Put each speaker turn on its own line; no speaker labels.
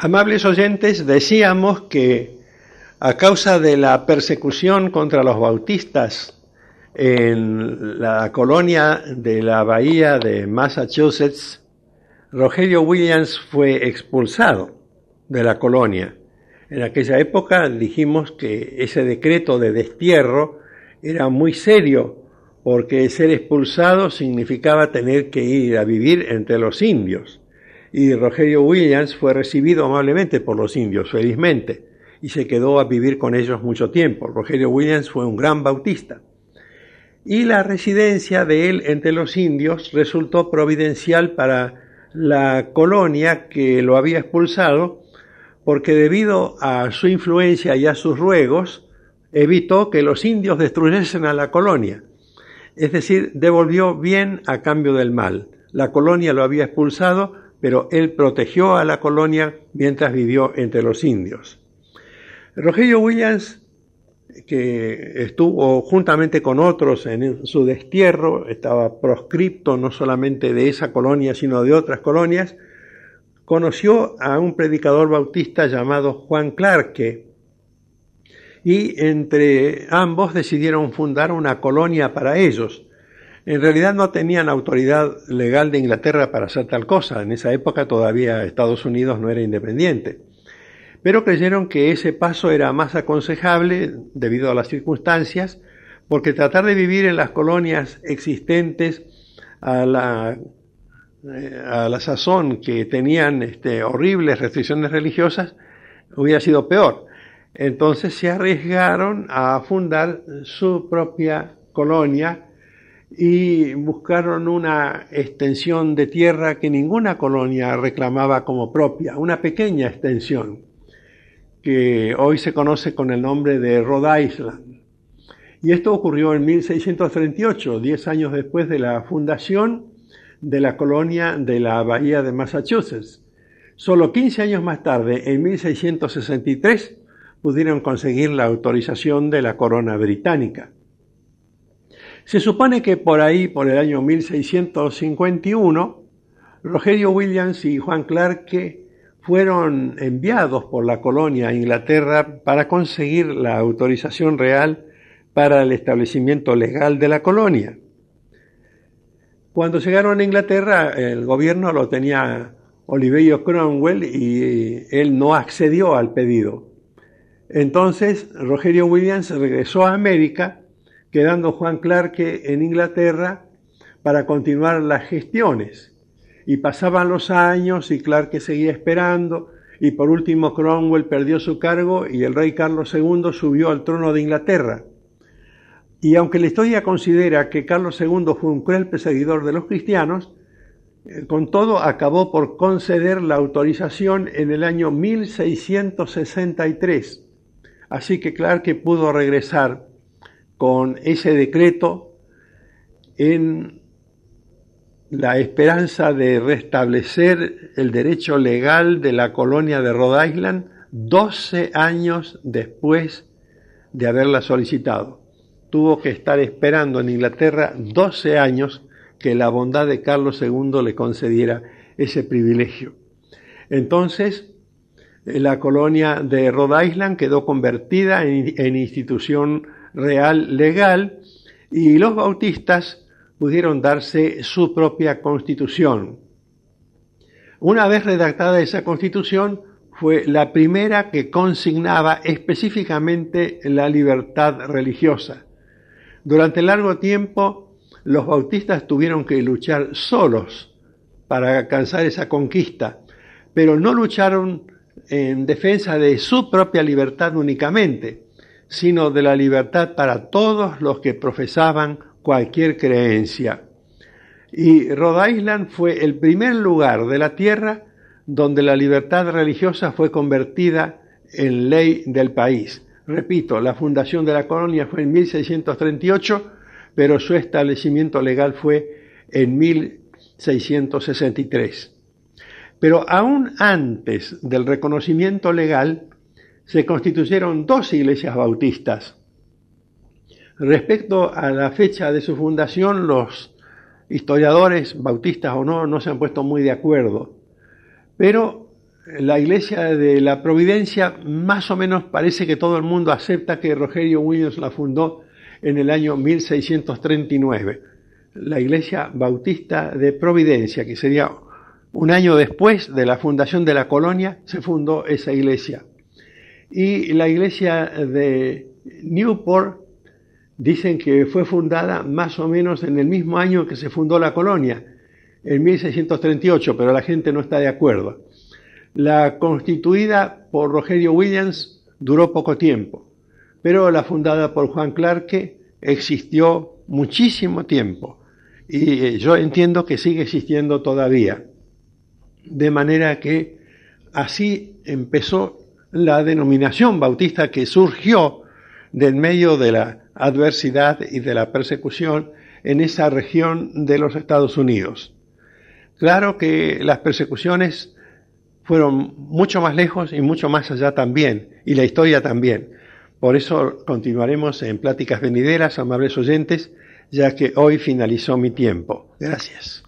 Amables oyentes, decíamos que a causa de la persecución contra los bautistas en la colonia de la bahía de Massachusetts, Rogelio Williams fue expulsado de la colonia. En aquella época dijimos que ese decreto de destierro era muy serio, porque ser expulsado significaba tener que ir a vivir entre los indios. Y Rogelio Williams fue recibido amablemente por los indios, felizmente, y se quedó a vivir con ellos mucho tiempo. Rogelio Williams fue un gran bautista. Y la residencia de él entre los indios resultó providencial para la colonia que lo había expulsado, porque debido a su influencia y a sus ruegos, evitó que los indios destruyesen a la colonia. Es decir, devolvió bien a cambio del mal. La colonia lo había expulsado, pero él protegió a la colonia mientras vivió entre los indios. Rogelio Williams, que estuvo juntamente con otros en su destierro, estaba proscripto no solamente de esa colonia, sino de otras colonias, conoció a un predicador bautista llamado Juan Clarke, y entre ambos decidieron fundar una colonia para ellos. En realidad no tenían autoridad legal de Inglaterra para hacer tal cosa. En esa época todavía Estados Unidos no era independiente. Pero creyeron que ese paso era más aconsejable debido a las circunstancias, porque tratar de vivir en las colonias existentes a la sazón, que tenían horribles restricciones religiosas, hubiera sido peor. Entonces se arriesgaron a fundar su propia colonia y buscaron una extensión de tierra que ninguna colonia reclamaba como propia, una pequeña extensión que hoy se conoce con el nombre de Rhode Island. Y esto ocurrió en 1638, 10 años después de la fundación de la colonia de la bahía de Massachusetts. Solo 15 años más tarde, en 1663, pudieron conseguir la autorización de la corona británica. Se supone que por ahí, por el año 1651, Rogelio Williams y Juan Clarke fueron enviados por la colonia a Inglaterra para conseguir la autorización real para el establecimiento legal de la colonia. Cuando llegaron a Inglaterra, el gobierno lo tenía Oliverio Cromwell y él no accedió al pedido. Entonces, Rogelio Williams regresó a América, quedando Juan Clarke en Inglaterra para continuar las gestiones. Y pasaban los años y Clarke seguía esperando, y por último Cromwell perdió su cargo y el rey Carlos II subió al trono de Inglaterra. Y aunque la historia considera que Carlos II fue un cruel perseguidor de los cristianos, con todo acabó por conceder la autorización en el año 1663. Así que Clarke pudo regresar con ese decreto en la esperanza de restablecer el derecho legal de la colonia de Rhode Island 12 años después de haberla solicitado. Tuvo que estar esperando en Inglaterra 12 años que la bondad de Carlos II le concediera ese privilegio. Entonces, la colonia de Rhode Island quedó convertida en institución real legal y los bautistas pudieron darse su propia constitución. Una vez redactada esa constitución, fue la primera que consignaba específicamente la libertad religiosa. Durante largo tiempo, los bautistas tuvieron que luchar solos para alcanzar esa conquista, pero no lucharon en defensa de su propia libertad únicamente, sino de la libertad para todos los que profesaban cualquier creencia. Y Rhode Island fue el primer lugar de la tierra donde la libertad religiosa fue convertida en ley del país. Repito, la fundación de la colonia fue en 1638, pero su establecimiento legal fue en 1663. Pero aún antes del reconocimiento legal, se constituyeron 2 iglesias bautistas. Respecto a la fecha de su fundación, los historiadores, bautistas o no, no se han puesto muy de acuerdo. Pero la iglesia de la Providencia, más o menos parece que todo el mundo acepta que Rogerio Williams la fundó en el año 1639. La iglesia bautista de Providencia, que sería un año después de la fundación de la colonia, se fundó esa iglesia. Y la iglesia de Newport dicen que fue fundada más o menos en el mismo año que se fundó la colonia, en 1638, pero la gente no está de acuerdo. La constituida por Rogerio Williams duró poco tiempo, pero la fundada por Juan Clarke existió muchísimo tiempo y yo entiendo que sigue existiendo todavía. De manera que así empezó la denominación bautista que surgió del medio de la adversidad y de la persecución en esa región de los Estados Unidos. Claro que las persecuciones fueron mucho más lejos y mucho más allá también, y la historia también. Por eso continuaremos en pláticas venideras, amables oyentes, ya que hoy finalizó mi tiempo. Gracias.